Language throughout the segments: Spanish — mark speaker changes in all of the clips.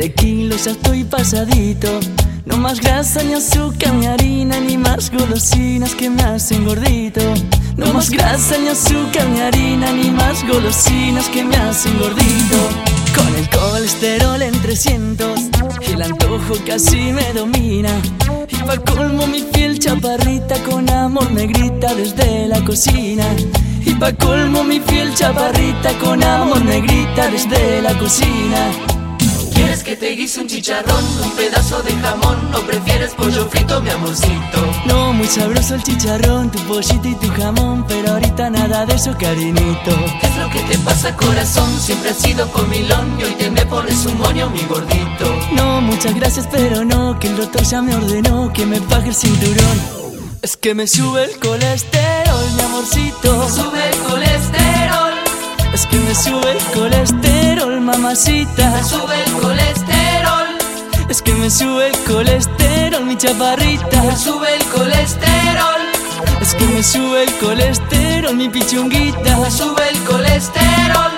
Speaker 1: De kilos ya estoy pasadito. No más grasa ni azúcar ni harina, ni más golosinas que me hacen gordito. No más grasa ni azúcar ni harina, ni más golosinas que me hacen gordito. Con el colesterol en 300, el antojo casi me domina. Y pa' colmo mi piel chaparrita con amor me grita desde la cocina. Y pa' colmo mi piel chaparrita con amor me grita desde la cocina.
Speaker 2: ¿Quieres que te guise un chicharrón, un pedazo de jamón, o prefieres pollo frito, mi amorcito?
Speaker 1: No, muy sabroso el chicharrón, tu pollito y tu jamón, pero ahorita nada de eso, cariñito.
Speaker 2: ¿Qué es lo que te pasa, corazón? Siempre has sido comilón y hoy te me pones un moño, mi gordito.
Speaker 1: No, muchas gracias, pero no, que el doctor ya me ordenó que me baje el cinturón. Es que me sube el colesterol, mi amorcito.
Speaker 2: Sube el colesterol.
Speaker 1: Es que me sube el colesterol, mamacita.
Speaker 2: Me sube el colesterol.
Speaker 1: Es que me sube el colesterol, mi chaparrita.
Speaker 2: Me sube el colesterol.
Speaker 1: Es que me sube el colesterol, mi pichunguita.
Speaker 2: Me sube el colesterol.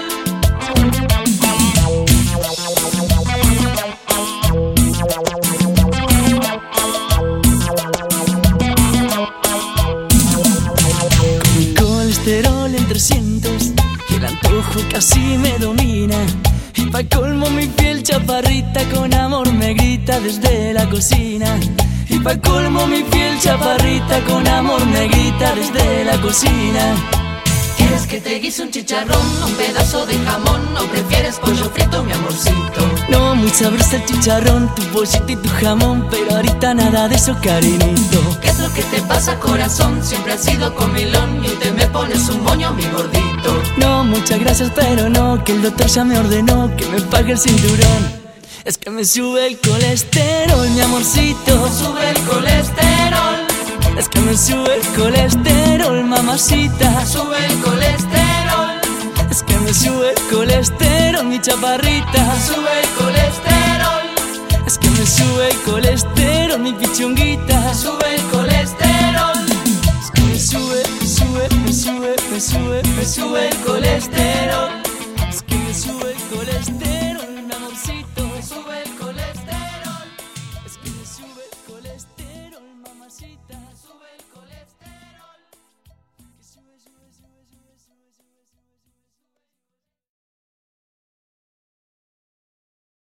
Speaker 1: Con mi colesterol en 300, el antojo casi me domina. Y pa' colmo mi piel chaparrita con amor me grita desde la cocina. Y pa' colmo mi piel chaparrita con amor me grita desde la cocina.
Speaker 2: ¿Quieres que te guise un chicharrón, un pedazo de jamón, o prefieres pollo frito, mi amorcito?
Speaker 1: No, muy sabroso el chicharrón, tu pollito y tu jamón, pero ahorita nada de eso, cariñito.
Speaker 2: ¿Qué es lo que te pasa, corazón? Siempre has sido comilón y hoy te me pones un moño, mi gordito.
Speaker 1: No, muchas gracias, pero no, que el doctor ya me ordenó que me pague el cinturón. Es que me sube el colesterol, mi amorcito.
Speaker 2: Me sube el colesterol.
Speaker 1: Es que me sube el colesterol, mamacita.
Speaker 2: Me sube el colesterol.
Speaker 1: Es que me sube el colesterol, mi chaparrita.
Speaker 2: Me sube el colesterol.
Speaker 1: Es que me sube el colesterol, mi pichunguita.
Speaker 2: Me sube el colesterol.
Speaker 1: Es que me sube, me sube, me sube, me sube, me sube el colesterol. Es que me sube el colesterol, mi amorcito.
Speaker 2: Me sube el colesterol.
Speaker 1: Es que me sube el colesterol, mamacita.
Speaker 2: Sube